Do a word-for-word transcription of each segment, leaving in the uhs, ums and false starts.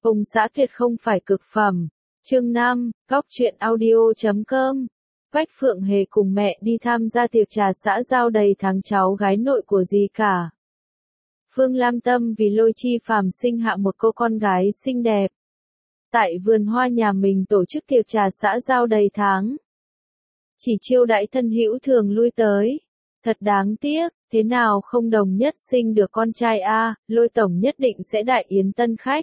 Ông xã tuyệt không phải cực phẩm. Chương năm, góc truyện audio chấm com. Quách Phượng Hề cùng mẹ đi tham gia tiệc trà xã giao đầy tháng cháu gái nội của dì cả. Phương Lam Tâm vì Lôi Chi Phàm sinh hạ một cô con gái xinh đẹp. Tại vườn hoa nhà mình tổ chức tiệc trà xã giao đầy tháng. Chỉ chiêu đãi thân hữu thường lui tới. Thật đáng tiếc, thế nào không đồng nhất sinh được con trai a, Lôi tổng nhất định sẽ đại yến tân khách.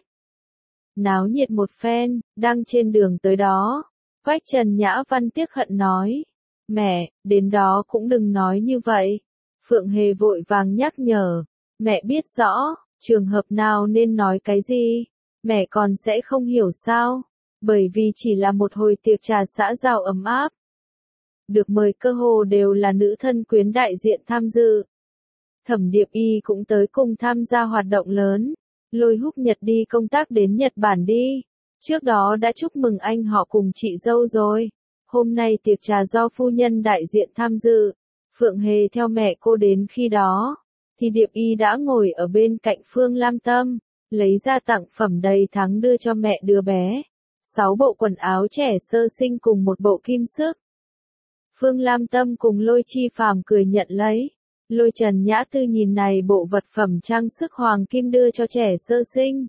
Náo nhiệt một phen, đang trên đường tới đó. Quách Trần Nhã Văn tiếc hận nói. Mẹ, đến đó cũng đừng nói như vậy. Phượng Hề vội vàng nhắc nhở. Mẹ biết rõ, trường hợp nào nên nói cái gì. Mẹ còn sẽ không hiểu sao. Bởi vì chỉ là một hồi tiệc trà xã giao ấm áp. Được mời cơ hồ đều là nữ thân quyến đại diện tham dự. Thẩm Điệp Y cũng tới cùng tham gia hoạt động lớn. Lôi Húc Nhật đi công tác đến Nhật Bản đi. Trước đó đã chúc mừng anh họ cùng chị dâu rồi. Hôm nay tiệc trà do phu nhân đại diện tham dự. Phượng Hề theo mẹ cô đến khi đó. Thì Điệp Y đã ngồi ở bên cạnh Phương Lam Tâm. Lấy ra tặng phẩm đầy tháng đưa cho mẹ đứa bé. Sáu bộ quần áo trẻ sơ sinh cùng một bộ kim sức. Phương Lam Tâm cùng Lôi Chi Phàm cười nhận lấy. Lôi Trần Nhã Tư nhìn này bộ vật phẩm trang sức hoàng kim đưa cho trẻ sơ sinh.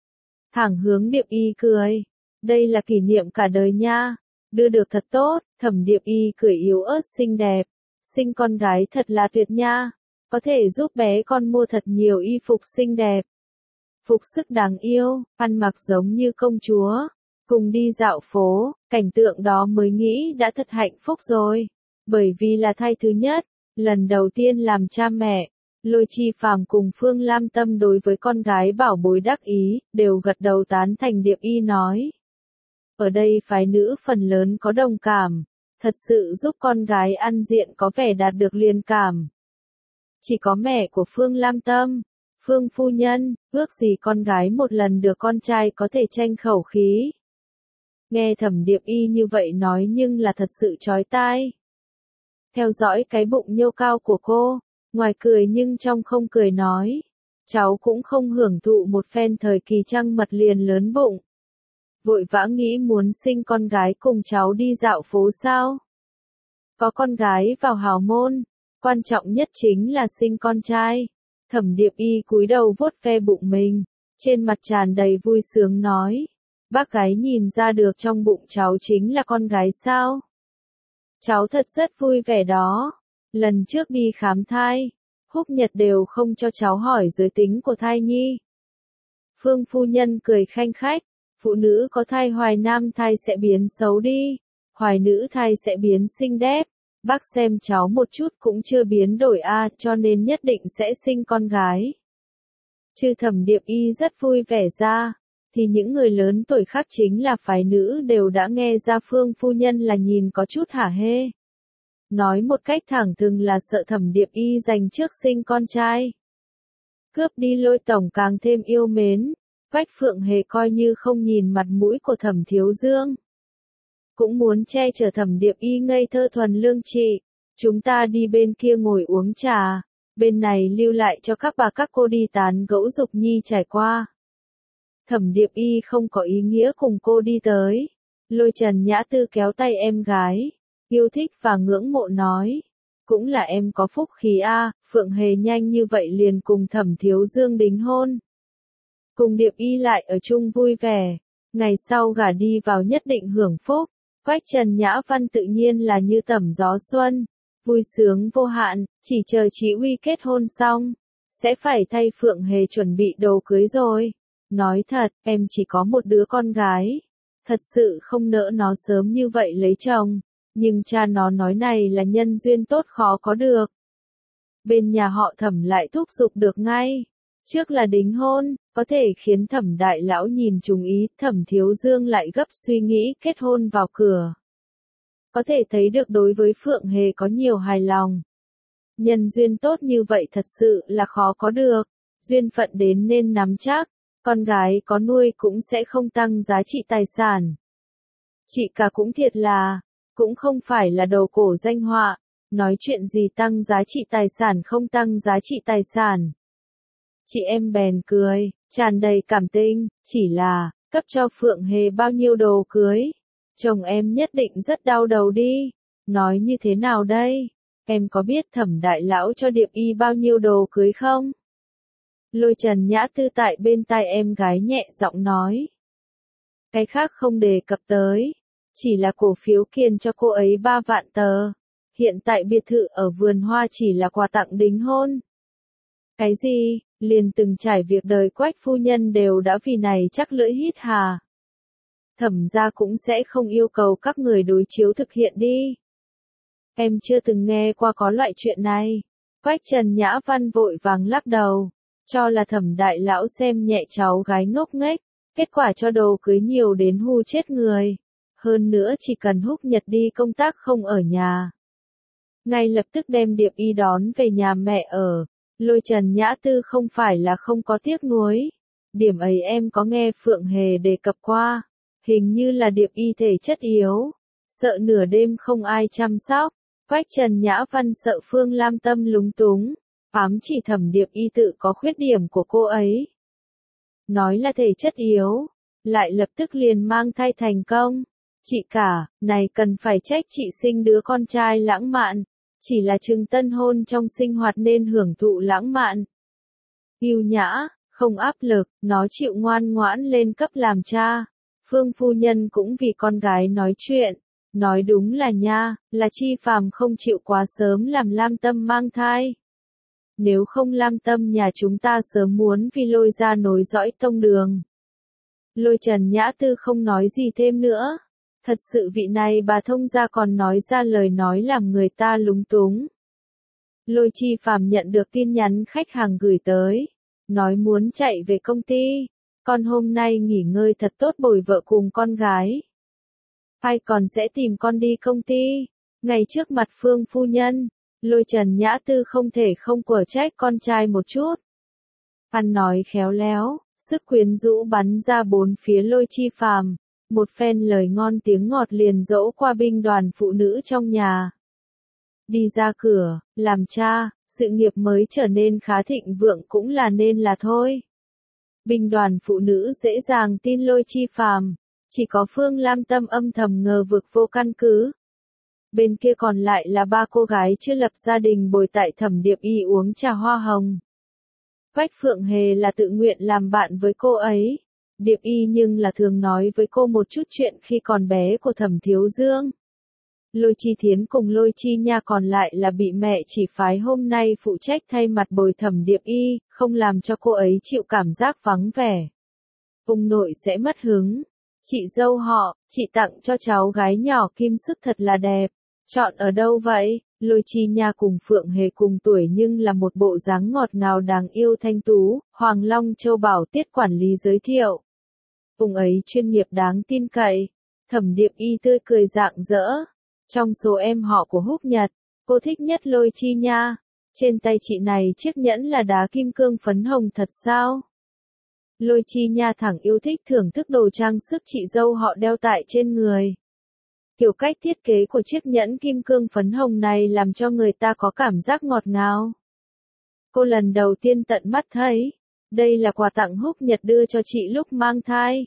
Thẳng hướng Điệp Y cười. Đây là kỷ niệm cả đời nha. Đưa được thật tốt. Thẩm Điệp Y cười yếu ớt xinh đẹp. Sinh con gái thật là tuyệt nha. Có thể giúp bé con mua thật nhiều y phục xinh đẹp. Phục sức đáng yêu, ăn mặc giống như công chúa. Cùng đi dạo phố, cảnh tượng đó mới nghĩ đã thật hạnh phúc rồi. Bởi vì là thai thứ nhất, lần đầu tiên làm cha mẹ. Lôi Chi Phàm cùng Phương Lam Tâm đối với con gái bảo bối đắc ý, đều gật đầu tán thành. Điệp Y nói. Ở đây phái nữ phần lớn có đồng cảm. Thật sự giúp con gái ăn diện có vẻ đạt được liên cảm. Chỉ có mẹ của Phương Lam Tâm. Phương phu nhân, ước gì con gái một lần được con trai có thể tranh khẩu khí. Nghe Thẩm Điệp Y như vậy nói nhưng là thật sự chói tai. Theo dõi cái bụng nhô cao của cô, ngoài cười nhưng trong không cười nói. Cháu cũng không hưởng thụ một phen thời kỳ trăng mật liền lớn bụng. Vội vã nghĩ muốn sinh con gái cùng cháu đi dạo phố sao? Có con gái vào hào môn, quan trọng nhất chính là sinh con trai. Thẩm Điệp Y cúi đầu vuốt ve bụng mình, trên mặt tràn đầy vui sướng nói. Bác gái nhìn ra được trong bụng cháu chính là con gái sao? Cháu thật rất vui vẻ đó. Lần trước đi khám thai, Húc Nhật đều không cho cháu hỏi giới tính của thai nhi. Phương phu nhân cười khanh khách. Phụ nữ có thai hoài nam thai sẽ biến xấu đi. Hoài nữ thai sẽ biến xinh đẹp. Bác xem cháu một chút cũng chưa biến đổi a, cho nên nhất định sẽ sinh con gái. Trừ Thẩm Điệp Y rất vui vẻ ra, thì những người lớn tuổi khác chính là phái nữ đều đã nghe ra Phương phu nhân là nhìn có chút hả hê. Nói một cách thẳng thừng là sợ Thẩm Điệp Y giành trước sinh con trai. Cướp đi Lôi tổng càng thêm yêu mến. Quách Phượng Hề coi như không nhìn mặt mũi của Thẩm Thiếu Dương. Cũng muốn che chở Thẩm Điệp Y ngây thơ thuần lương trị. Chúng ta đi bên kia ngồi uống trà. Bên này lưu lại cho các bà các cô đi tán gẫu Dục Nhi trải qua. Thẩm Điệp Y không có ý nghĩa cùng cô đi tới. Lôi Trần Nhã Tư kéo tay em gái. Yêu thích và ngưỡng mộ nói. Cũng là em có phúc khí a, Phượng Hề nhanh như vậy liền cùng Thẩm Thiếu Dương đính hôn. Cùng Điệp Y lại ở chung vui vẻ. Ngày sau gả đi vào nhất định hưởng phúc. Quách Trần Nhã Văn tự nhiên là như tẩm gió xuân. Vui sướng vô hạn, chỉ chờ Chí Uy kết hôn xong. Sẽ phải thay Phượng Hề chuẩn bị đồ cưới rồi. Nói thật, em chỉ có một đứa con gái. Thật sự không nỡ nó sớm như vậy lấy chồng. Nhưng cha nó nói này là nhân duyên tốt khó có được. Bên nhà họ Thẩm lại thúc giục được ngay. Trước là đính hôn, có thể khiến Thẩm đại lão nhìn trúng ý, Thẩm Thiếu Dương lại gấp suy nghĩ kết hôn vào cửa. Có thể thấy được đối với Phượng Hề có nhiều hài lòng. Nhân duyên tốt như vậy thật sự là khó có được, duyên phận đến nên nắm chắc, con gái có nuôi cũng sẽ không tăng giá trị tài sản. Chị cả cũng thiệt là, cũng không phải là đầu cổ danh họa, nói chuyện gì tăng giá trị tài sản không tăng giá trị tài sản. Chị em bèn cười, tràn đầy cảm tình, chỉ là, Cấp cho Phượng Hề bao nhiêu đồ cưới? Chồng em nhất định rất đau đầu đi. Nói như thế nào đây? Em có biết Thẩm đại lão cho Điệp Y bao nhiêu đồ cưới không? Lôi Trần Nhã Tư tại bên tai em gái nhẹ giọng nói. Cái khác không đề cập tới. Chỉ là cổ phiếu kiên cho cô ấy ba vạn tờ. Hiện tại biệt thự ở vườn hoa chỉ là quà tặng đính hôn. Cái gì? Liền từng trải việc đời Quách phu nhân đều đã vì này chắc lưỡi hít hà. Thẩm gia cũng sẽ không yêu cầu các người đối chiếu thực hiện đi. Em chưa từng nghe qua có loại chuyện này. Quách Trần Nhã Văn vội vàng lắc đầu, cho là Thẩm đại lão xem nhẹ cháu gái ngốc nghếch, kết quả cho đồ cưới nhiều đến hù chết người. Hơn nữa chỉ cần Húc Nhật đi công tác không ở nhà, ngay lập tức đem Điệp Y đón về nhà mẹ ở. Lôi Trần Nhã Tư không phải là không có tiếc nuối. Điểm ấy em có nghe Phượng Hề đề cập qua. Hình như là Điệp Y thể chất yếu, sợ nửa đêm không ai chăm sóc. Quách Trần Nhã Văn sợ Phương Lam tâm lúng túng, ám chỉ Thẩm Điệp Y tự có khuyết điểm của cô ấy. Nói là thể chất yếu, lại lập tức liền mang thai thành công. Chị cả, này cần phải trách chị sinh đứa con trai lãng mạn. Chỉ là chừng tân hôn trong sinh hoạt nên hưởng thụ lãng mạn. Yêu nhã, không áp lực, nó chịu ngoan ngoãn lên cấp làm cha. Phương phu nhân cũng vì con gái nói chuyện. Nói đúng là nha, là Chi Phàm không chịu quá sớm làm Lam Tâm mang thai. Nếu không Lam Tâm nhà chúng ta sớm muốn vì Lôi ra nối dõi tông đường. Lôi Trần Nhã Tư không nói gì thêm nữa. Thật sự vị này bà thông gia còn nói ra lời nói làm người ta lúng túng. Lôi Chi Phàm nhận được tin nhắn khách hàng gửi tới. Nói muốn chạy về công ty. Con hôm nay nghỉ ngơi thật tốt bồi vợ cùng con gái. Ai còn sẽ tìm con đi công ty. Ngay trước mặt Phương phu nhân, Lôi Trần Nhã Tư không thể không quở trách con trai một chút. Ăn nói khéo léo, sức quyến rũ bắn ra bốn phía Lôi Chi Phàm. Một phen lời ngon tiếng ngọt liền dỗ qua binh đoàn phụ nữ trong nhà. Đi ra cửa, làm cha, sự nghiệp mới trở nên khá thịnh vượng cũng là nên là thôi. Binh đoàn phụ nữ dễ dàng tin Lôi Chi Phàm, chỉ có Phương Lam Tâm âm thầm ngờ vực vô căn cứ. Bên kia còn lại là ba cô gái chưa lập gia đình bồi tại Thẩm Điệp Y uống trà hoa hồng. Quách Phượng Hề là tự nguyện làm bạn với cô ấy. Điệp Y nhưng là thường nói với cô một chút chuyện khi còn bé của Thẩm Thiếu Dương. Lôi Chi Thiến cùng Lôi Chi Nha còn lại là bị mẹ chỉ phái hôm nay phụ trách thay mặt bồi Thẩm Điệp Y, không làm cho cô ấy chịu cảm giác vắng vẻ. Ông nội sẽ mất hứng. Chị dâu họ, chị tặng cho cháu gái nhỏ kim sức thật là đẹp. Chọn ở đâu vậy? Lôi Chi Nha cùng Phượng Hề cùng tuổi nhưng là một bộ dáng ngọt ngào đáng yêu thanh tú, Hoàng Long Châu Bảo Tiết quản lý giới thiệu. Ông ấy chuyên nghiệp đáng tin cậy. Thẩm Điệp Y tươi cười rạng rỡ. Trong số em họ của Húc Nhật, cô thích nhất Lôi Chi Nha. Trên tay chị này chiếc nhẫn là đá kim cương phấn hồng thật sao? Lôi Chi Nha thẳng yêu thích thưởng thức đồ trang sức chị dâu họ đeo tại trên người. Kiểu cách thiết kế của chiếc nhẫn kim cương phấn hồng này làm cho người ta có cảm giác ngọt ngào. Cô lần đầu tiên tận mắt thấy. Đây là quà tặng Húc Nhật đưa cho chị lúc mang thai.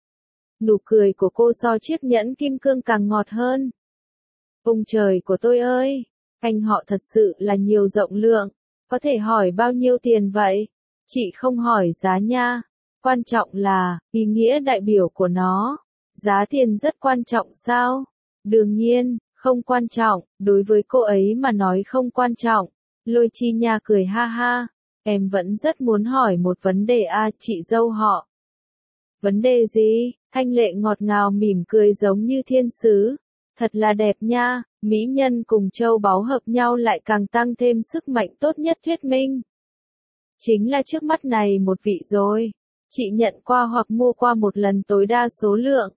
Nụ cười của cô so chiếc nhẫn kim cương càng ngọt hơn. Ông trời của tôi ơi, anh họ thật sự là nhiều rộng lượng. Có thể hỏi bao nhiêu tiền vậy? Chị không hỏi giá nha. Quan trọng là, ý nghĩa đại biểu của nó. Giá tiền rất quan trọng sao? Đương nhiên, không quan trọng, đối với cô ấy mà nói không quan trọng. Lôi Chi Nha cười ha ha. Em vẫn rất muốn hỏi một vấn đề a chị dâu họ. Vấn đề gì? Thanh Lệ ngọt ngào mỉm cười giống như thiên sứ. Thật là đẹp nha, mỹ nhân cùng châu báu hợp nhau lại càng tăng thêm sức mạnh tốt nhất thuyết minh. Chính là trước mắt này một vị rồi. Chị nhận qua hoặc mua qua một lần tối đa số lượng.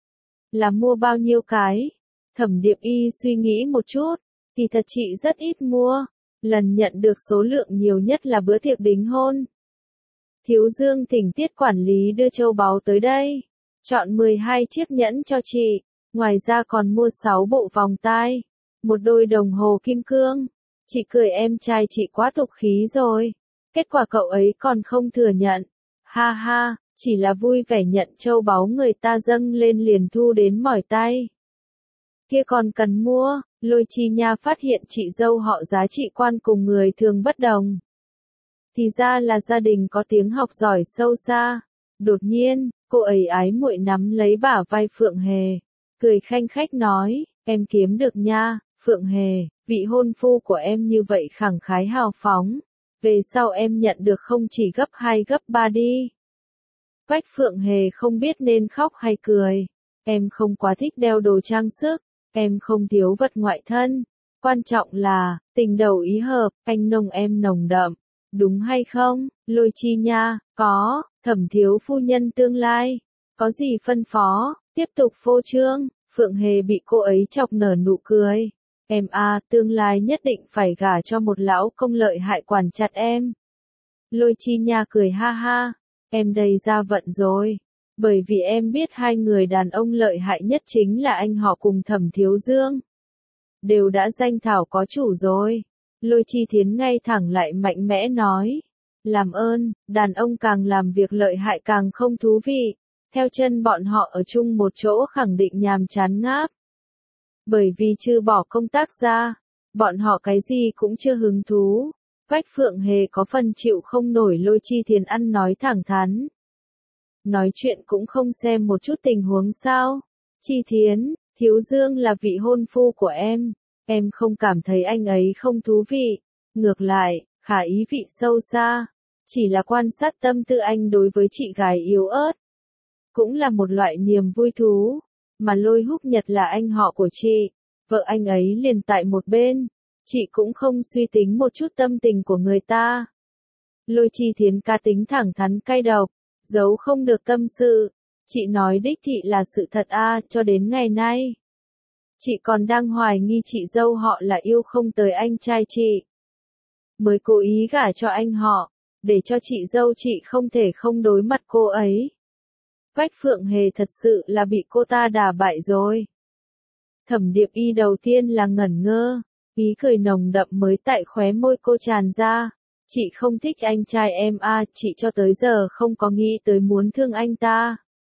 Là mua bao nhiêu cái? Thẩm Điệp Y suy nghĩ một chút. Thì thật chị rất ít mua. Lần nhận được số lượng nhiều nhất là bữa tiệc đính hôn. Thiếu Dương thỉnh Tiết quản lý đưa châu báu tới đây. Chọn mười hai chiếc nhẫn cho chị. Ngoài ra còn mua sáu bộ vòng tai. Một đôi đồng hồ kim cương. Chị cười em trai chị quá tục khí rồi. Kết quả cậu ấy còn không thừa nhận. Ha ha, chỉ là vui vẻ nhận châu báu người ta dâng lên liền thu đến mỏi tay. Kia còn cần mua, Lôi Chi Nha phát hiện chị dâu họ giá trị quan cùng người thường bất đồng. Thì ra là gia đình có tiếng học giỏi sâu xa. Đột nhiên, cô ấy ái muội nắm lấy bả vai Phượng Hề, cười khanh khách nói, em kiếm được nha, Phượng Hề, vị hôn phu của em như vậy khẳng khái hào phóng, về sau em nhận được không chỉ gấp hai gấp ba đi. Quách Phượng Hề không biết nên khóc hay cười, em không quá thích đeo đồ trang sức, em không thiếu vật ngoại thân, quan trọng là, tình đầu ý hợp, anh nồng em nồng đậm, đúng hay không, Lôi Chi Nha, có, Thẩm thiếu phu nhân tương lai, có gì phân phó, tiếp tục phô trương, Phượng Hề bị cô ấy chọc nở nụ cười, em a tương lai nhất định phải gả cho một lão công lợi hại quản chặt em. Lôi Chi Nha cười ha ha, em đầy ra vận rồi. Bởi vì em biết hai người đàn ông lợi hại nhất chính là anh họ cùng Thẩm Thiếu Dương. Đều đã danh thảo có chủ rồi. Lôi Chi Thiến ngay thẳng lại mạnh mẽ nói. Làm ơn, đàn ông càng làm việc lợi hại càng không thú vị. Theo chân bọn họ ở chung một chỗ khẳng định nhàm chán ngáp. Bởi vì chưa bỏ công tác ra, bọn họ cái gì cũng chưa hứng thú. Quách Phượng Hề có phần chịu không nổi Lôi Chi Thiến ăn nói thẳng thắn. Nói chuyện cũng không xem một chút tình huống sao. Chi Thiến, Thiếu Dương là vị hôn phu của em. Em không cảm thấy anh ấy không thú vị. Ngược lại, khả ý vị sâu xa. Chỉ là quan sát tâm tư anh đối với chị gái yếu ớt. Cũng là một loại niềm vui thú. Mà Lôi Húc Nhật là anh họ của chị. Vợ anh ấy liền tại một bên. Chị cũng không suy tính một chút tâm tình của người ta. Lôi Chi Thiến cá tính thẳng thắn cay độc. Giấu không được tâm sự, chị nói đích thị là sự thật a, à, cho đến ngày nay. Chị còn đang hoài nghi chị dâu họ là yêu không tới anh trai chị. Mới cố ý gả cho anh họ, để cho chị dâu chị không thể không đối mặt cô ấy. Quách Phượng Hề thật sự là bị cô ta đả bại rồi. Thẩm Điệp Y đầu tiên là ngẩn ngơ, ý cười nồng đậm mới tại khóe môi cô tràn ra. Chị không thích anh trai em a, à, chị cho tới giờ không có nghĩ tới muốn thương anh ta.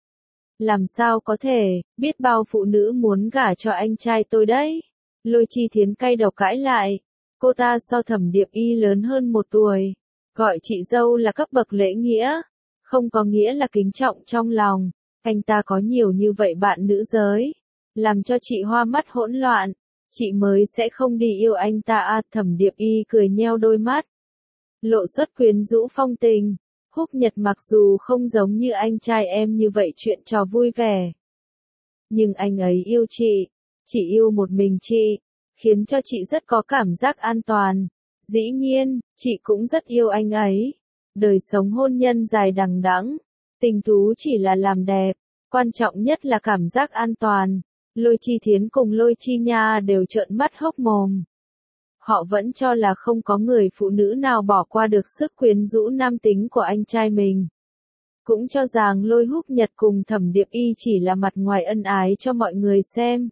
Làm sao có thể, biết bao phụ nữ muốn gả cho anh trai tôi đấy. Lôi Chi Thiến cay độc cãi lại. Cô ta so Thẩm Điệp Y lớn hơn một tuổi. Gọi chị dâu là cấp bậc lễ nghĩa. Không có nghĩa là kính trọng trong lòng. Anh ta có nhiều như vậy bạn nữ giới. Làm cho chị hoa mắt hỗn loạn. Chị mới sẽ không đi yêu anh ta a, à, Thẩm Điệp Y cười nheo đôi mắt. Lộ xuất quyến rũ phong tình. Húc Nhật mặc dù không giống như anh trai em như vậy chuyện trò vui vẻ. Nhưng anh ấy yêu chị. Chỉ yêu một mình chị. Khiến cho chị rất có cảm giác an toàn. Dĩ nhiên, chị cũng rất yêu anh ấy. Đời sống hôn nhân dài đằng đẵng. Tình thú chỉ là làm đẹp. Quan trọng nhất là cảm giác an toàn. Lôi Chi Thiến cùng Lôi Chi Nha đều trợn mắt hốc mồm. Họ vẫn cho là không có người phụ nữ nào bỏ qua được sức quyến rũ nam tính của anh trai mình. Cũng cho rằng Lôi Húc Nhật cùng Thẩm Điệp Y chỉ là mặt ngoài ân ái cho mọi người xem.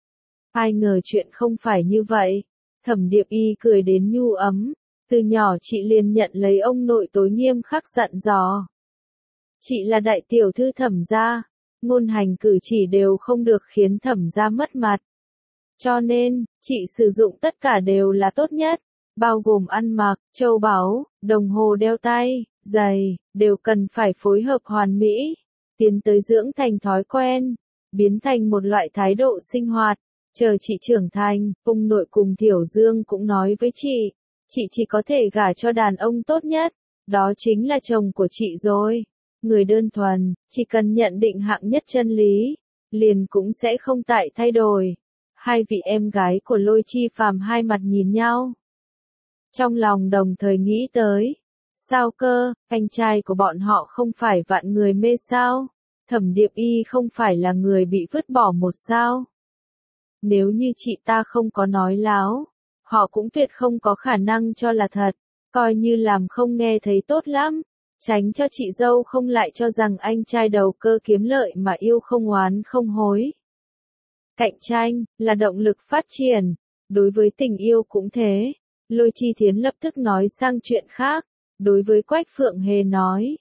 Ai ngờ chuyện không phải như vậy. Thẩm Điệp Y cười đến nhu ấm. Từ nhỏ chị liền nhận lấy ông nội tối nghiêm khắc dặn dò. Chị là đại tiểu thư Thẩm gia. Ngôn hành cử chỉ đều không được khiến Thẩm gia mất mặt. Cho nên, chị sử dụng tất cả đều là tốt nhất, bao gồm ăn mặc, châu báu, đồng hồ đeo tay, giày, đều cần phải phối hợp hoàn mỹ, tiến tới dưỡng thành thói quen, biến thành một loại thái độ sinh hoạt. Chờ chị trưởng thành, ông nội cùng Thiểu Dương cũng nói với chị, chị chỉ có thể gả cho đàn ông tốt nhất, đó chính là chồng của chị rồi. Người đơn thuần, chỉ cần nhận định hạng nhất chân lý, liền cũng sẽ không tại thay đổi. Hai vị em gái của Lôi Chi Phàm hai mặt nhìn nhau. Trong lòng đồng thời nghĩ tới. Sao cơ, anh trai của bọn họ không phải vạn người mê sao? Thẩm Điệp Y không phải là người bị vứt bỏ một sao? Nếu như chị ta không có nói láo, họ cũng tuyệt không có khả năng cho là thật. Coi như làm không nghe thấy tốt lắm. Tránh cho chị dâu không lại cho rằng anh trai đầu cơ kiếm lợi mà yêu không oán không hối. Cạnh tranh, là động lực phát triển. Đối với tình yêu cũng thế. Lôi Chi Thiến lập tức nói sang chuyện khác. Đối với Quách Phượng Hề nói.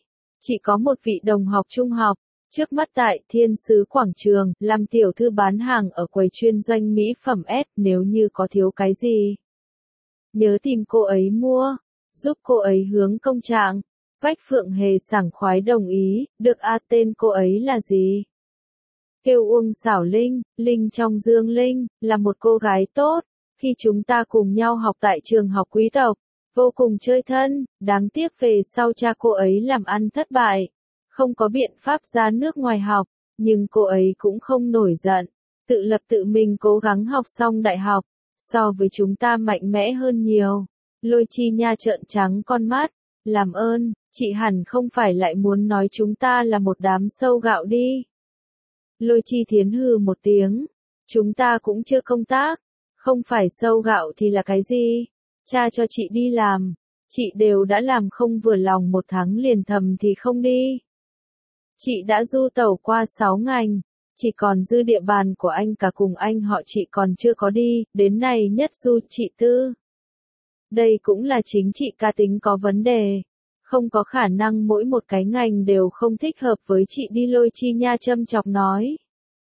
Chị có một vị đồng học trung học, trước mắt tại Thiên Sứ Quảng Trường, làm tiểu thư bán hàng ở quầy chuyên doanh mỹ phẩm S, nếu như có thiếu cái gì. Nhớ tìm cô ấy mua, giúp cô ấy hướng công trạng. Quách Phượng Hề sảng khoái đồng ý, được a tên cô ấy là gì? Kêu Uông Xảo Linh, Linh trong Dương Linh, là một cô gái tốt, khi chúng ta cùng nhau học tại trường học quý tộc, vô cùng chơi thân, đáng tiếc về sau cha cô ấy làm ăn thất bại, không có biện pháp ra nước ngoài học, nhưng cô ấy cũng không nổi giận, tự lập tự mình cố gắng học xong đại học, so với chúng ta mạnh mẽ hơn nhiều. Lôi Chi Nha trợn trắng con mắt, làm ơn, chị hẳn không phải lại muốn nói chúng ta là một đám sâu gạo đi. Lôi Chi Thiến hừ một tiếng, chúng ta cũng chưa công tác, không phải sâu gạo thì là cái gì? Cha cho chị đi làm, chị đều đã làm không vừa lòng một tháng liền thầm thì không đi. Chị đã du tẩu qua sáu ngành, chỉ còn dư địa bàn của anh cả cùng anh họ chị còn chưa có đi, đến này nhất du chị tư. Đây cũng là chính chị cá tính có vấn đề, không có khả năng mỗi một cái ngành đều không thích hợp với chị đi. Lôi Chi Nha châm chọc nói.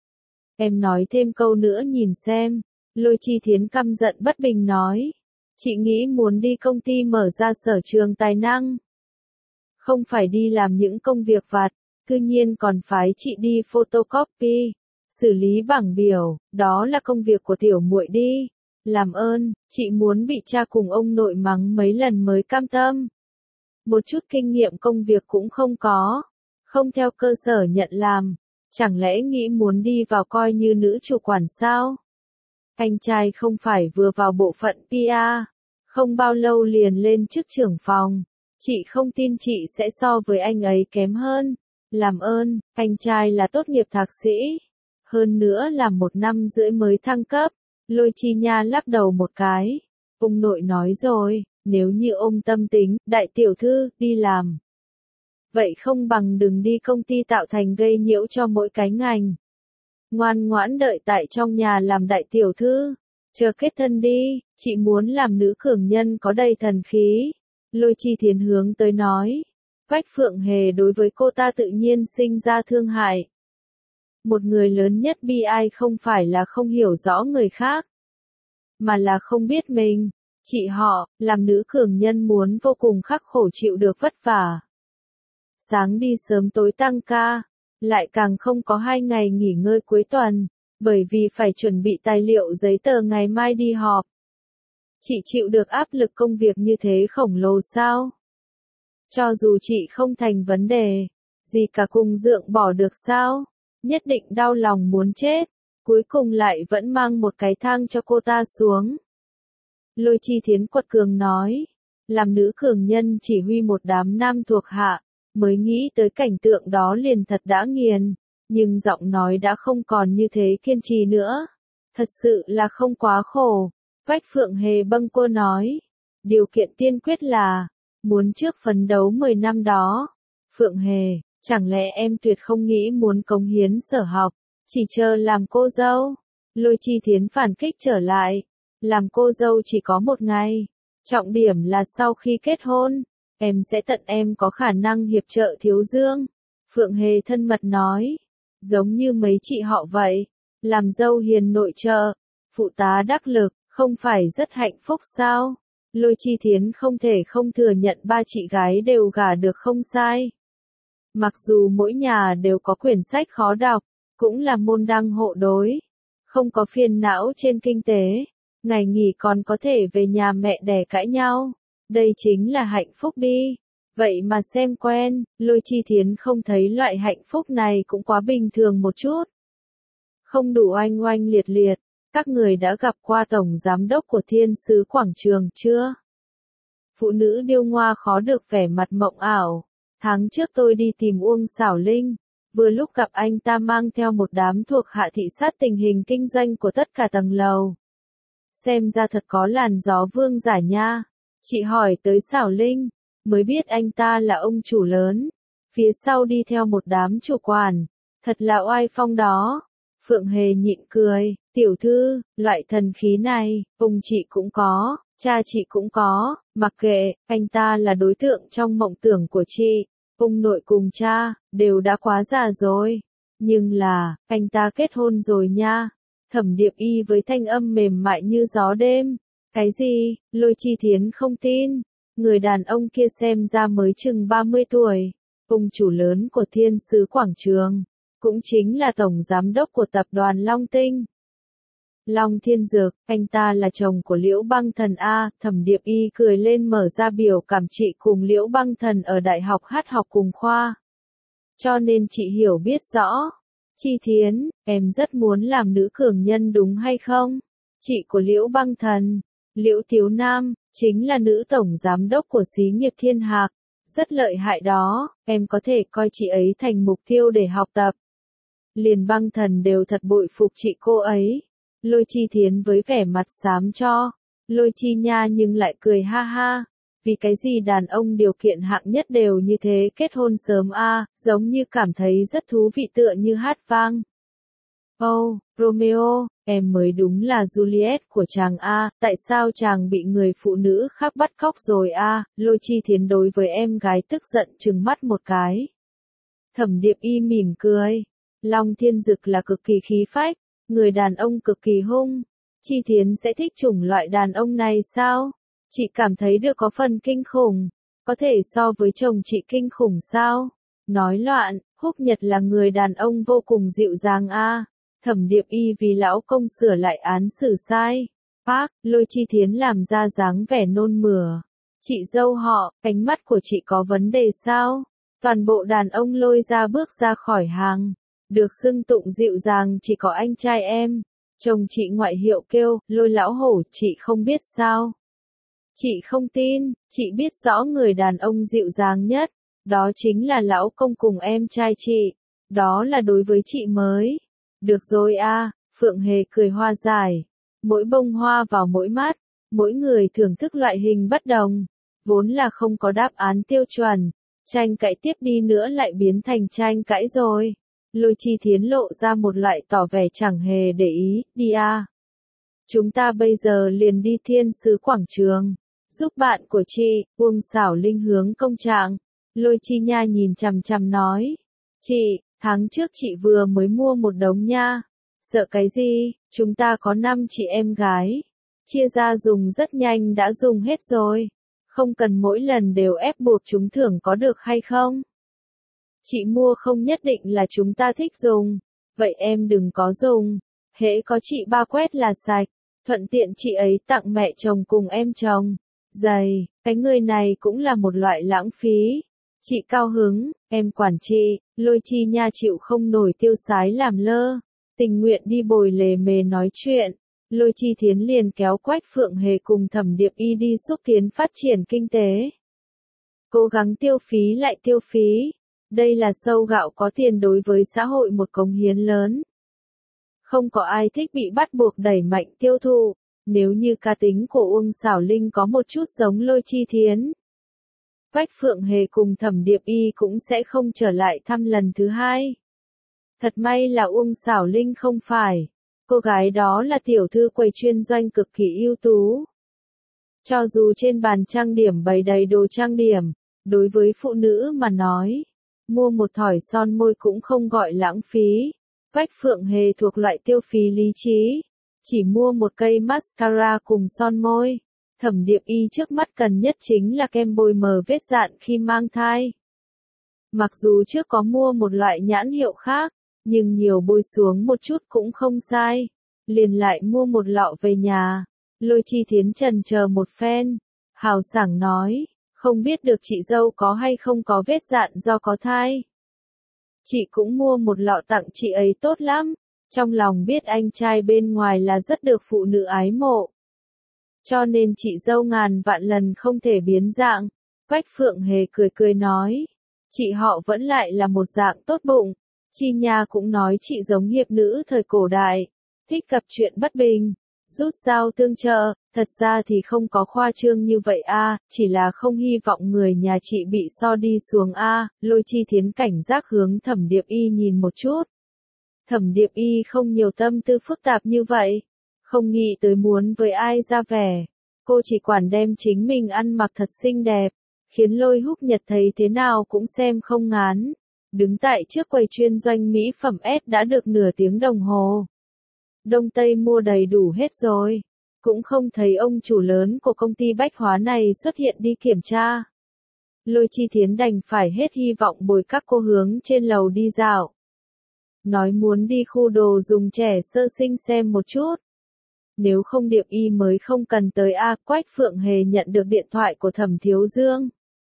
Em nói thêm câu nữa nhìn xem, Lôi Chi Thiến căm giận bất bình nói. Chị nghĩ muốn đi công ty mở ra sở trường tài năng. Không phải đi làm những công việc vặt, cư nhiên còn phái chị đi photocopy, xử lý bảng biểu, đó là công việc của tiểu muội đi. Làm ơn, chị muốn bị cha cùng ông nội mắng mấy lần mới cam tâm. Một chút kinh nghiệm công việc cũng không có, không theo cơ sở nhận làm, chẳng lẽ nghĩ muốn đi vào coi như nữ chủ quản sao? Anh trai không phải vừa vào bộ phận pê e, không bao lâu liền lên chức trưởng phòng, chị không tin chị sẽ so với anh ấy kém hơn. Làm ơn, anh trai là tốt nghiệp thạc sĩ, hơn nữa là một năm rưỡi mới thăng cấp. Lôi Chi Nha lắc đầu một cái, ông nội nói rồi, nếu như ông tâm tính, đại tiểu thư, đi làm. Vậy không bằng đừng đi công ty tạo thành gây nhiễu cho mỗi cái ngành. Ngoan ngoãn đợi tại trong nhà làm đại tiểu thư, chờ kết thân đi, chị muốn làm nữ cường nhân có đầy thần khí. Lôi Chi Thiến hướng tới nói. Quách Phượng Hề đối với cô ta tự nhiên sinh ra thương hại. Một người lớn nhất bi ai không phải là không hiểu rõ người khác, mà là không biết mình. Chị họ, làm nữ cường nhân muốn vô cùng khắc khổ chịu được vất vả. Sáng đi sớm tối tăng ca, lại càng không có hai ngày nghỉ ngơi cuối tuần, bởi vì phải chuẩn bị tài liệu giấy tờ ngày mai đi họp. Chị chịu được áp lực công việc như thế khổng lồ sao? Cho dù chị không thành vấn đề, gì cả cùng dượng bỏ được sao? Nhất định đau lòng muốn chết, cuối cùng lại vẫn mang một cái thang cho cô ta xuống. Lôi Chi Thiến quật cường nói, làm nữ cường nhân chỉ huy một đám nam thuộc hạ, mới nghĩ tới cảnh tượng đó liền thật đã nghiền, nhưng giọng nói đã không còn như thế kiên trì nữa. Thật sự là không quá khổ. Quách Phượng Hề bâng quơ nói, điều kiện tiên quyết là, muốn trước phấn đấu mười năm đó. Phượng Hề, chẳng lẽ em tuyệt không nghĩ muốn cống hiến sở học, chỉ chờ làm cô dâu? Lôi Chi Thiến phản kích trở lại, làm cô dâu chỉ có một ngày, trọng điểm là sau khi kết hôn, em sẽ tận em có khả năng hiệp trợ Thiếu Dương. Phượng Hề thân mật nói, giống như mấy chị họ vậy, làm dâu hiền nội trợ, phụ tá đắc lực, không phải rất hạnh phúc sao? Lôi Chi Thiến không thể không thừa nhận ba chị gái đều gả được không sai. Mặc dù mỗi nhà đều có quyển sách khó đọc, cũng là môn đăng hộ đối, không có phiền não trên kinh tế, ngày nghỉ còn có thể về nhà mẹ đẻ cãi nhau, đây chính là hạnh phúc đi. Vậy mà xem quen, Lôi Chi Thiến không thấy loại hạnh phúc này cũng quá bình thường một chút. Không đủ oanh oanh liệt liệt, các người đã gặp qua tổng giám đốc của Thiên Sứ Quảng Trường chưa? Phụ nữ điêu ngoa khó được vẻ mặt mộng ảo. Tháng trước tôi đi tìm Uông Xảo Linh, vừa lúc gặp anh ta mang theo một đám thuộc hạ thị sát tình hình kinh doanh của tất cả tầng lầu. Xem ra thật có làn gió vương giả nha. Chị hỏi tới Xảo Linh, mới biết anh ta là ông chủ lớn, phía sau đi theo một đám chủ quản, thật là oai phong đó. Phượng Hề nhịn cười, tiểu thư, loại thần khí này, ông chị cũng có, cha chị cũng có, mặc kệ, anh ta là đối tượng trong mộng tưởng của chị. ông nội cùng cha, đều đã quá già rồi. Nhưng là, anh ta kết hôn rồi nha. Thẩm Điệp Y với thanh âm mềm mại như gió đêm. Cái gì? Lôi Chi Thiến không tin. Người đàn ông kia xem ra mới chừng ba mươi tuổi. Ông chủ lớn của Thiên Sứ Quảng Trường. Cũng chính là tổng giám đốc của tập đoàn Long Tinh. Long Thiên Dược, anh ta là chồng của Liễu Băng Thần A. Thẩm Điệp Y cười lên mở ra biểu cảm chị cùng Liễu Băng Thần ở đại học hát học cùng khoa. Cho nên chị hiểu biết rõ. Chi Thiến, em rất muốn làm nữ cường nhân đúng hay không? Chị của Liễu Băng Thần, Liễu Tiếu Nam, chính là nữ tổng giám đốc của xí nghiệp Thiên Hạc. Rất lợi hại đó, em có thể coi chị ấy thành mục tiêu để học tập. Liền Băng Thần đều thật bội phục chị cô ấy. Lôi Chi Thiến với vẻ mặt xám cho. Lôi Chi Nha nhưng lại cười ha ha. Vì cái gì đàn ông điều kiện hạng nhất đều như thế kết hôn sớm a, giống như cảm thấy rất thú vị tựa như hát vang. Oh, Romeo, em mới đúng là Juliet của chàng a, tại sao chàng bị người phụ nữ khác bắt cóc rồi a? Lôi Chi Thiến đối với em gái tức giận trừng mắt một cái. Thẩm Điệp Y mỉm cười. Long Thiên Dực là cực kỳ khí phách, người đàn ông cực kỳ hung. Chi Thiến sẽ thích chủng loại đàn ông này sao? Chị cảm thấy được có phần kinh khủng. Có thể so với chồng chị kinh khủng sao? Nói loạn, Húc Nhật là người đàn ông vô cùng dịu dàng a. Thẩm Điệp Y vì lão công sửa lại án xử sai. Bác, Lôi Chi Thiến làm ra dáng vẻ nôn mửa. Chị dâu họ, ánh mắt của chị có vấn đề sao? Toàn bộ đàn ông lôi ra bước ra khỏi hàng. Được xưng tụng dịu dàng chỉ có anh trai em. Chồng chị ngoại hiệu kêu, Lôi lão hổ, chị không biết sao? Chị không tin, chị biết rõ người đàn ông dịu dàng nhất. Đó chính là lão công cùng em trai chị. Đó là đối với chị mới. Được rồi a, Phượng Hề cười hoa giải. Mỗi bông hoa vào mỗi mắt, mỗi người thưởng thức loại hình bất đồng. Vốn là không có đáp án tiêu chuẩn. Tranh cãi tiếp đi nữa lại biến thành tranh cãi rồi. Lôi Chi Thiến lộ ra một loại tỏ vẻ chẳng hề để ý, đi a. Chúng ta bây giờ liền đi Thiên Sứ Quảng Trường. Giúp bạn của chị, Uông Xảo Linh hướng công trạng. Lôi Chi Nha nhìn chằm chằm nói. Chị, tháng trước chị vừa mới mua một đống nha. Sợ cái gì, chúng ta có năm chị em gái. Chia ra dùng rất nhanh đã dùng hết rồi. Không cần mỗi lần đều ép buộc chúng thưởng có được hay không? Chị mua không nhất định là chúng ta thích dùng. Vậy em đừng có dùng. Hễ có chị ba quét là sạch. Thuận tiện chị ấy tặng mẹ chồng cùng em chồng. Giày, cái người này cũng là một loại lãng phí. Chị cao hứng, em quản chị, Lôi Chi Nha chịu không nổi tiêu sái làm lơ. Tình nguyện đi bồi lề mề nói chuyện. Lôi Chi Thiến liền kéo Quách Phượng Hề cùng Thẩm Điệp Y đi xúc tiến phát triển kinh tế. Cố gắng tiêu phí lại tiêu phí. Đây là sâu gạo có tiền đối với xã hội một cống hiến lớn. Không có ai thích bị bắt buộc đẩy mạnh tiêu thụ. Nếu như cá tính của Uông Xảo Linh có một chút giống Lôi Chi Thiến, Quách Phượng Hề cùng Thẩm Điệp Y cũng sẽ không trở lại thăm lần thứ hai. Thật may là Uông Xảo Linh không phải. Cô gái đó là tiểu thư quầy chuyên doanh cực kỳ ưu tú. Cho dù trên bàn trang điểm bày đầy đồ trang điểm, đối với phụ nữ mà nói, mua một thỏi son môi cũng không gọi lãng phí. Quách Phượng Hề thuộc loại tiêu phí lý trí. Chỉ mua một cây mascara cùng son môi. Thẩm Điệp Y trước mắt cần nhất chính là kem bôi mờ vết dạn khi mang thai. Mặc dù trước có mua một loại nhãn hiệu khác, nhưng nhiều bôi xuống một chút cũng không sai. Liền lại mua một lọ về nhà. Lôi Chi Thiến chần chờ một phen. Hào sảng nói, không biết được chị dâu có hay không có vết dạn do có thai. Chị cũng mua một lọ tặng chị ấy tốt lắm. Trong lòng biết anh trai bên ngoài là rất được phụ nữ ái mộ. Cho nên chị dâu ngàn vạn lần không thể biến dạng. Quách Phượng Hề cười cười nói. Chị họ vẫn lại là một dạng tốt bụng. Chi Nha cũng nói chị giống hiệp nữ thời cổ đại. Thích gặp chuyện bất bình. Rút dao tương trợ. Thật ra thì không có khoa trương như vậy a, chỉ là không hy vọng người nhà chị bị so đi xuống a. Lôi Chi Thiến cảnh giác hướng Thẩm Điệp Y nhìn một chút. Thẩm Điệp Y không nhiều tâm tư phức tạp như vậy. Không nghĩ tới muốn với ai ra vẻ. Cô chỉ quản đem chính mình ăn mặc thật xinh đẹp. khiến Lôi Húc Nhật thấy thế nào cũng xem không ngán. Đứng tại trước quầy chuyên doanh mỹ phẩm S đã được nửa tiếng đồng hồ. Đông Tây mua đầy đủ hết rồi. Cũng không thấy ông chủ lớn của công ty bách hóa này xuất hiện đi kiểm tra. Lôi Chi Thiến đành phải hết hy vọng bồi các cô hướng trên lầu đi dạo. Nói muốn đi khu đồ dùng trẻ sơ sinh xem một chút. Nếu không Điệp Y mới không cần tới A. Quách Phượng Hề nhận được điện thoại của Thẩm Thiếu Dương.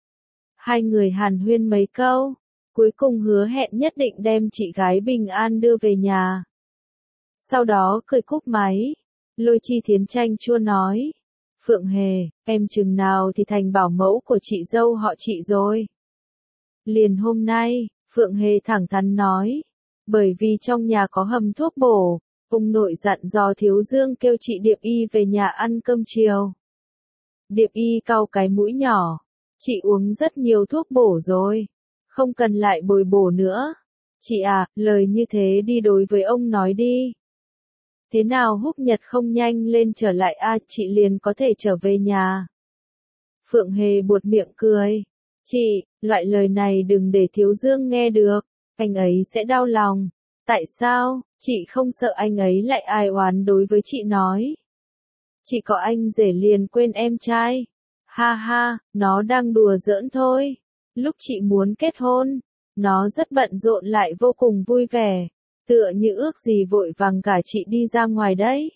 Hai người hàn huyên mấy câu, cuối cùng hứa hẹn nhất định đem chị gái bình an đưa về nhà. Sau đó cười cúp máy, Lôi Chi Thiến chanh chua nói. Phượng Hề, em chừng nào thì thành bảo mẫu của chị dâu họ chị rồi. Liền hôm nay, Phượng Hề thẳng thắn nói. Bởi vì trong nhà có hầm thuốc bổ, ông nội dặn dò Thiếu Dương kêu chị Điệp Y về nhà ăn cơm chiều. Điệp Y cau cái mũi nhỏ. Chị uống rất nhiều thuốc bổ rồi. Không cần lại bồi bổ nữa. Chị à, lời như thế đi đối với ông nói đi. Thế nào Húc Nhật không nhanh lên trở lại a à, chị liền có thể trở về nhà. Phượng Hề buột miệng cười. Chị, loại lời này đừng để Thiếu Dương nghe được. Anh ấy sẽ đau lòng. Tại sao, chị không sợ anh ấy lại ai oán đối với chị nói. Chị có anh rể liền quên em trai. Ha ha, nó đang đùa giỡn thôi. Lúc chị muốn kết hôn, nó rất bận rộn lại vô cùng vui vẻ. Tựa như ước gì vội vàng cả chị đi ra ngoài đấy.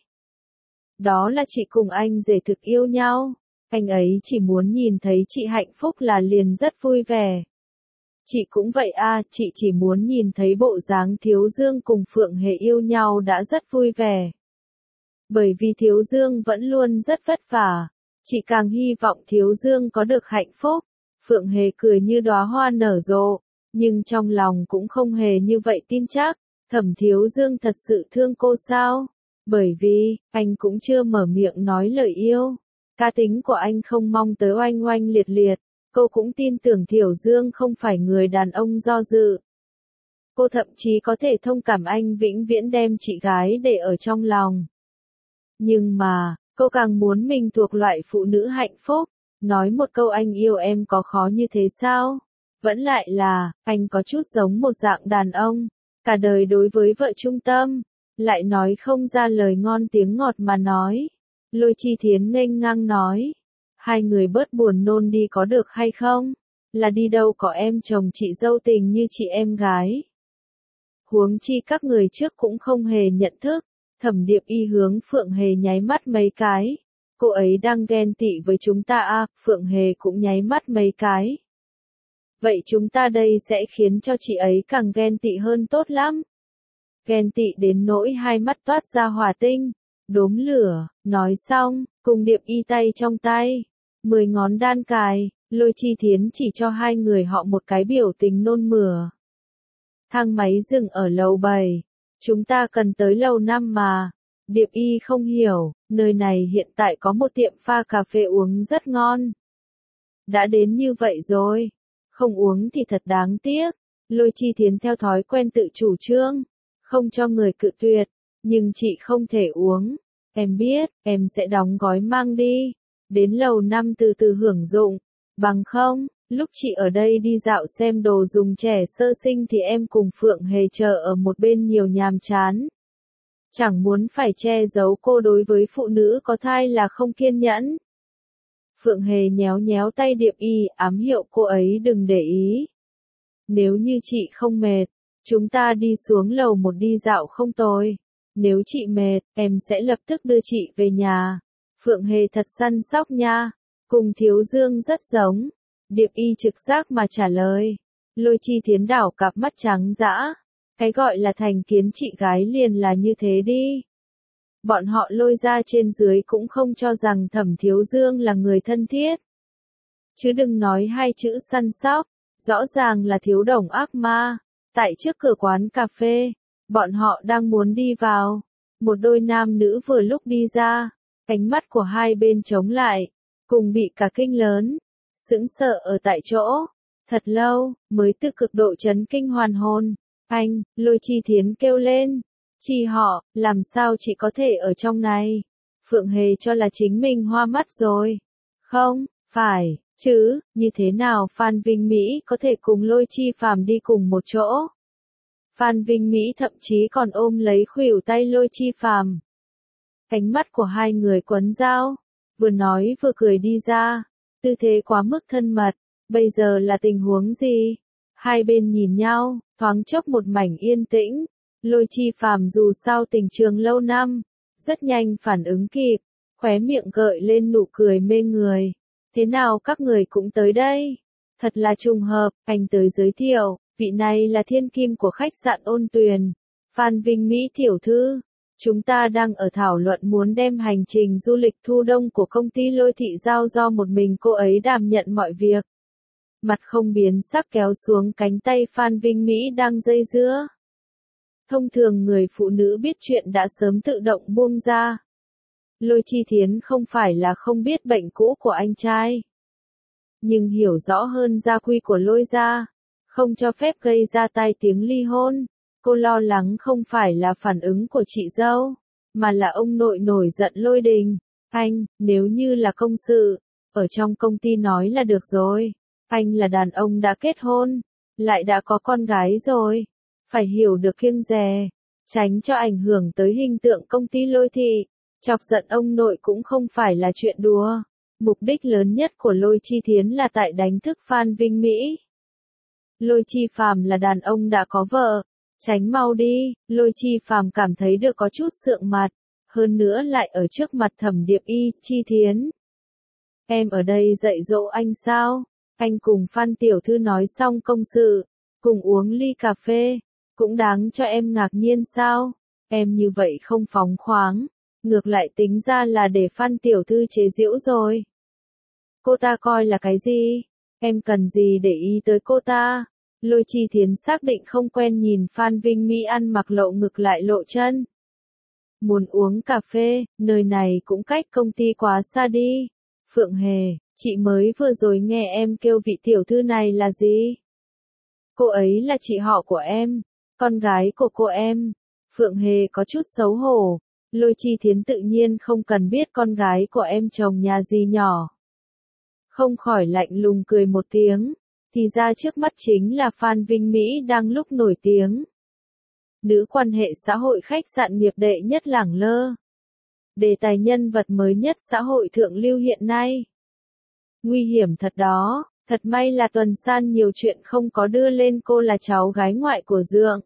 Đó là chị cùng anh rể thực yêu nhau. Anh ấy chỉ muốn nhìn thấy chị hạnh phúc là liền rất vui vẻ. Chị cũng vậy a, chị chỉ muốn nhìn thấy bộ dáng Thiếu Dương cùng Phượng Hề yêu nhau đã rất vui vẻ. Bởi vì Thiếu Dương vẫn luôn rất vất vả, chị càng hy vọng Thiếu Dương có được hạnh phúc. Phượng Hề cười như đóa hoa nở rộ, nhưng trong lòng cũng không hề như vậy tin chắc. Thẩm Thiếu Dương thật sự thương cô sao? Bởi vì, anh cũng chưa mở miệng nói lời yêu. Cá tính của anh không mong tới oanh oanh liệt liệt. Cô cũng tin tưởng Thiểu Dương không phải người đàn ông do dự. Cô thậm chí có thể thông cảm anh vĩnh viễn đem chị gái để ở trong lòng. Nhưng mà, cô càng muốn mình thuộc loại phụ nữ hạnh phúc. Nói một câu anh yêu em có khó như thế sao? Vẫn lại là, anh có chút giống một dạng đàn ông. Cả đời đối với vợ trung tâm. Lại nói không ra lời ngon tiếng ngọt mà nói. Lôi Chi Thiến nghênh ngang nói. Hai người bớt buồn nôn đi có được hay không? Là đi đâu có em chồng chị dâu tình như chị em gái. Huống chi các người trước cũng không hề nhận thức. Thẩm Điệp Y hướng Phượng Hề nháy mắt mấy cái. Cô ấy đang ghen tị với chúng ta à, Phượng Hề cũng nháy mắt mấy cái. Vậy chúng ta đây sẽ khiến cho chị ấy càng ghen tị hơn tốt lắm. Ghen tị đến nỗi hai mắt toát ra hỏa tinh, đốm lửa, nói xong, cùng Điệp Y tay trong tay. Mười ngón đan cài, Lôi Chi Thiến chỉ cho hai người họ một cái biểu tình nôn mửa. Thang máy dừng ở lầu bảy. Chúng ta cần tới lầu năm mà. Điệp Y không hiểu, nơi này hiện tại có một tiệm pha cà phê uống rất ngon. Đã đến như vậy rồi. Không uống thì thật đáng tiếc. Lôi Chi Thiến theo thói quen tự chủ trương. Không cho người cự tuyệt. Nhưng chị không thể uống. Em biết, em sẽ đóng gói mang đi. Đến lầu năm từ từ hưởng dụng. Bằng không, lúc chị ở đây đi dạo xem đồ dùng trẻ sơ sinh thì em cùng Phượng Hề chờ ở một bên nhiều nhàm chán. Chẳng muốn phải che giấu cô đối với phụ nữ có thai là không kiên nhẫn. Phượng Hề nhéo nhéo tay Điệp Y, ám hiệu cô ấy đừng để ý. Nếu như chị không mệt, chúng ta đi xuống lầu một đi dạo không tồi. Nếu chị mệt, em sẽ lập tức đưa chị về nhà. Phượng Hề thật săn sóc nha. Cùng Thiếu Dương rất giống. Điệp Y trực giác mà trả lời. Lôi Chi Thiến đảo cặp mắt trắng dã. Cái gọi là thành kiến chị gái liền là như thế đi. Bọn họ Lôi ra trên dưới cũng không cho rằng Thẩm Thiếu Dương là người thân thiết. Chứ đừng nói hai chữ săn sóc. Rõ ràng là thiếu đồng ác ma. Tại trước cửa quán cà phê, bọn họ đang muốn đi vào. Một đôi nam nữ vừa lúc đi ra. Ánh mắt của hai bên chống lại. Cùng bị cả kinh lớn. Sững sờ ở tại chỗ. Thật lâu, mới từ cực độ chấn kinh hoàn hồn. Anh, Lôi Chi Thiến kêu lên. Chị họ, làm sao chị có thể ở trong này? Phượng Hề cho là chính mình hoa mắt rồi. Không, phải, chứ, như thế nào Phan Vinh Mỹ có thể cùng Lôi Chi Phàm đi cùng một chỗ? Phan Vinh Mỹ thậm chí còn ôm lấy khuỷu tay Lôi Chi Phàm. Ánh mắt của hai người quấn dao, vừa nói vừa cười đi ra, tư thế quá mức thân mật, bây giờ là tình huống gì? Hai bên nhìn nhau, thoáng chốc một mảnh yên tĩnh, Lôi Chi Phàm dù sao tình trường lâu năm, rất nhanh phản ứng kịp, khóe miệng gợi lên nụ cười mê người. Thế nào các người cũng tới đây? Thật là trùng hợp, anh tới giới thiệu, vị này là thiên kim của khách sạn Ôn Tuyền, Phan Vinh Mỹ tiểu thư. Chúng ta đang ở thảo luận muốn đem hành trình du lịch thu đông của công ty Lôi Thị giao do một mình cô ấy đảm nhận mọi việc. Mặt không biến sắc kéo xuống cánh tay Phan Vinh Mỹ đang dây dưa. Thông thường người phụ nữ biết chuyện đã sớm tự động buông ra. Lôi Chi Thiến không phải là không biết bệnh cũ của anh trai, nhưng hiểu rõ hơn gia quy của Lôi gia, không cho phép gây ra tai tiếng ly hôn. Cô lo lắng không phải là phản ứng của chị dâu, mà là ông nội nổi giận Lôi Đình. Anh, nếu như là công sự, ở trong công ty nói là được rồi. Anh là đàn ông đã kết hôn, lại đã có con gái rồi. Phải hiểu được kiêng dè, tránh cho ảnh hưởng tới hình tượng công ty Lôi Thị. Chọc giận ông nội cũng không phải là chuyện đùa. Mục đích lớn nhất của Lôi Chi Thiến là tại đánh thức Phan Vinh Mỹ. Lôi Chi Phàm là đàn ông đã có vợ. Tránh mau đi, Lôi Chi Phàm cảm thấy được có chút sượng mặt, hơn nữa lại ở trước mặt Thẩm Điệp Y, Chi Thiến. Em ở đây dạy dỗ anh sao? Anh cùng Phan tiểu thư nói xong công sự, cùng uống ly cà phê, cũng đáng cho em ngạc nhiên sao? Em như vậy không phóng khoáng, ngược lại tính ra là để Phan tiểu thư chế giễu rồi. Cô ta coi là cái gì? Em cần gì để ý tới cô ta? Lôi Chi Thiến xác định không quen nhìn Phan Vinh Mỹ ăn mặc lộ ngực lại lộ chân. Muốn uống cà phê, nơi này cũng cách công ty quá xa đi. Phượng Hề, chị mới vừa rồi nghe em kêu vị tiểu thư này là gì? Cô ấy là chị họ của em, con gái của cô em. Phượng Hề có chút xấu hổ. Lôi Chi Thiến tự nhiên không cần biết con gái của em chồng nhà gì nhỏ. Không khỏi lạnh lùng cười một tiếng. Thì ra trước mắt chính là Phan Vinh Mỹ đang lúc nổi tiếng. Nữ quan hệ xã hội khách sạn nghiệp đệ nhất lẳng lơ. Đề tài nhân vật mới nhất xã hội thượng lưu hiện nay. Nguy hiểm thật đó, thật may là Tuần San nhiều chuyện không có đưa lên cô là cháu gái ngoại của Dượng.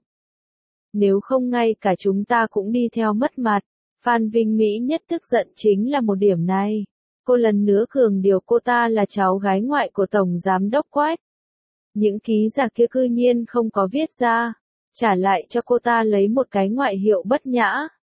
Nếu không ngay cả chúng ta cũng đi theo mất mặt. Phan Vinh Mỹ nhất tức giận chính là một điểm này. Cô lần nữa cường điều cô ta là cháu gái ngoại của Tổng Giám Đốc Quách. Những ký giả kia cư nhiên không có viết ra, trả lại cho cô ta lấy một cái ngoại hiệu bất nhã.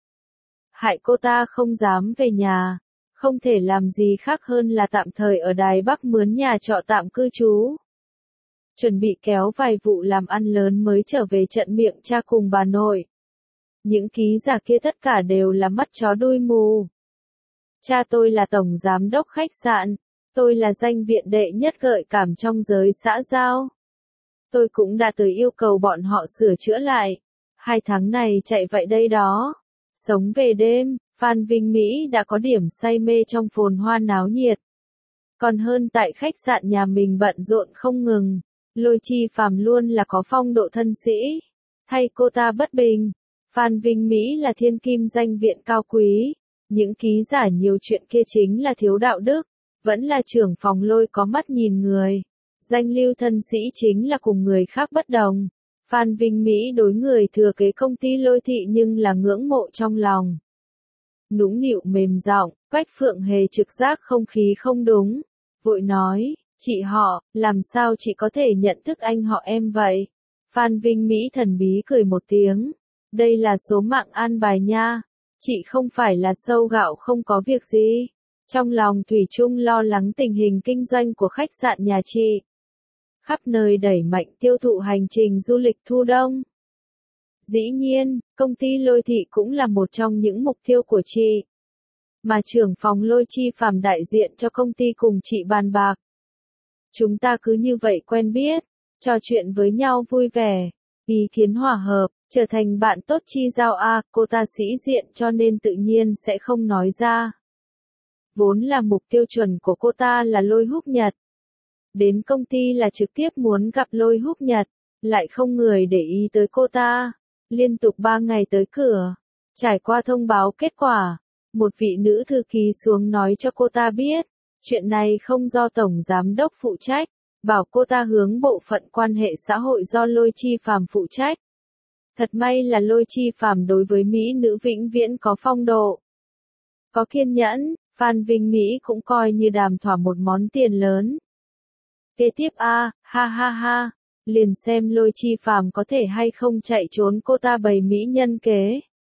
Hại cô ta không dám về nhà, không thể làm gì khác hơn là tạm thời ở Đài Bắc mướn nhà trọ tạm cư trú. Chuẩn bị kéo vài vụ làm ăn lớn mới trở về trận miệng cha cùng bà nội. Những ký giả kia tất cả đều là mắt chó đuôi mù. Cha tôi là tổng giám đốc khách sạn. Tôi là danh viện đệ nhất gợi cảm trong giới xã giao. Tôi cũng đã tới yêu cầu bọn họ sửa chữa lại. Hai tháng này chạy vậy đây đó. Sống về đêm, Phan Vinh Mỹ đã có điểm say mê trong phồn hoa náo nhiệt. Còn hơn tại khách sạn nhà mình bận rộn không ngừng. Lôi Chi Phàm luôn là có phong độ thân sĩ. Thay cô ta bất bình. Phan Vinh Mỹ là thiên kim danh viện cao quý. Những ký giả nhiều chuyện kia chính là thiếu đạo đức. Vẫn là trưởng phòng Lôi có mắt nhìn người. Danh lưu thân sĩ chính là cùng người khác bất đồng. Phan Vinh Mỹ đối người thừa kế công ty Lôi Thị nhưng là ngưỡng mộ trong lòng. Nũng nịu mềm giọng, Quách Phượng Hề trực giác không khí không đúng. Vội nói, chị họ, làm sao chị có thể nhận thức anh họ em vậy? Phan Vinh Mỹ thần bí cười một tiếng. Đây là số mạng an bài nha. Chị không phải là sâu gạo không có việc gì. Trong lòng thủy chung lo lắng tình hình kinh doanh của khách sạn nhà chị. Khắp nơi đẩy mạnh tiêu thụ hành trình du lịch thu đông. Dĩ nhiên, công ty Lôi Thị cũng là một trong những mục tiêu của chị. Mà trưởng phòng Lôi Chi Phàm đại diện cho công ty cùng chị bàn bạc. Chúng ta cứ như vậy quen biết, trò chuyện với nhau vui vẻ, ý kiến hòa hợp, trở thành bạn tốt chi giao a, cô ta sĩ diện cho nên tự nhiên sẽ không nói ra. Vốn là mục tiêu chuẩn của cô ta là Lôi Húc Nhật, Đến công ty là trực tiếp muốn gặp Lôi Húc Nhật, lại không người để ý tới cô ta. Liên tục ba ngày tới cửa, trải qua thông báo kết quả, một vị nữ thư ký xuống nói cho cô ta biết, chuyện này không do Tổng Giám đốc phụ trách, bảo cô ta hướng bộ phận quan hệ xã hội do Lôi Chi Phàm phụ trách. Thật may là Lôi Chi Phàm đối với mỹ nữ vĩnh viễn có phong độ, có kiên nhẫn, Phan Vinh Mỹ cũng coi như đàm thỏa một món tiền lớn. Kế tiếp a, ha ha ha, liền xem Lôi Chi Phàm có thể hay không chạy trốn cô ta bày mỹ nhân kế.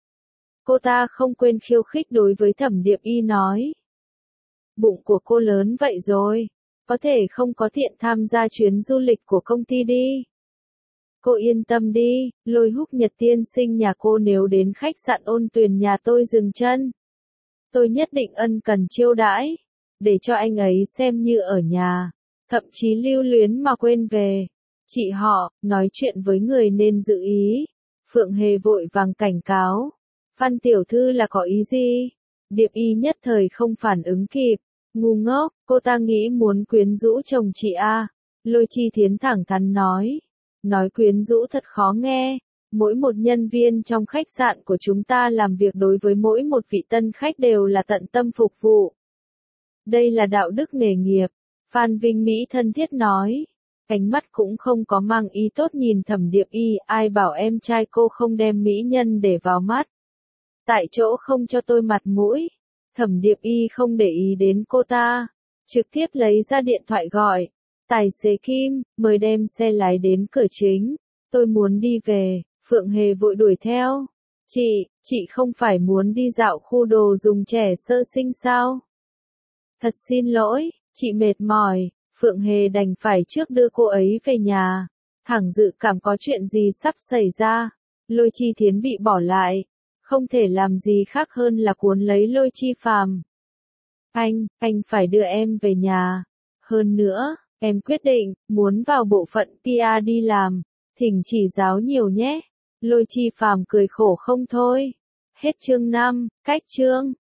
Cô ta không quên khiêu khích đối với Thẩm Điệp Y nói. Bụng của cô lớn vậy rồi, có thể không có tiện tham gia chuyến du lịch của công ty đi. Cô yên tâm đi, Lôi Húc Nhật tiên sinh nhà cô nếu đến khách sạn Ôn Tuyền nhà tôi dừng chân, tôi nhất định ân cần chiêu đãi, để cho anh ấy xem như ở nhà, thậm chí lưu luyến mà quên về. Chị họ, nói chuyện với người nên giữ ý. Phượng Hề vội vàng cảnh cáo. Phan tiểu thư là có ý gì? Điệp Y nhất thời không phản ứng kịp. Ngu ngốc, cô ta nghĩ muốn quyến rũ chồng chị a. Lôi Chi Thiến thẳng thắn nói. Nói quyến rũ thật khó nghe. Mỗi một nhân viên trong khách sạn của chúng ta làm việc đối với mỗi một vị tân khách đều là tận tâm phục vụ. Đây là đạo đức nghề nghiệp. Phan Vinh Mỹ thân thiết nói. Ánh mắt cũng không có mang ý tốt nhìn Thẩm Điệp Y, ai bảo em trai cô không đem mỹ nhân để vào mắt. Tại chỗ không cho tôi mặt mũi. Thẩm Điệp Y không để ý đến cô ta, trực tiếp lấy ra điện thoại gọi. Tài xế Kim, mời đem xe lái đến cửa chính. Tôi muốn đi về. Phượng Hề vội đuổi theo. Chị, chị không phải muốn đi dạo khu đồ dùng trẻ sơ sinh sao? Thật xin lỗi, chị mệt mỏi. Phượng Hề đành phải trước đưa cô ấy về nhà. Thẳng dự cảm có chuyện gì sắp xảy ra. Lôi Chi Thiến bị bỏ lại. Không thể làm gì khác hơn là cuốn lấy Lôi Chi Phàm. Anh, anh phải đưa em về nhà. Hơn nữa, em quyết định, muốn vào bộ phận pê e đi làm. Thỉnh chỉ giáo nhiều nhé. Lôi Chi Phàm cười khổ không thôi. Hết chương năm, cách chương.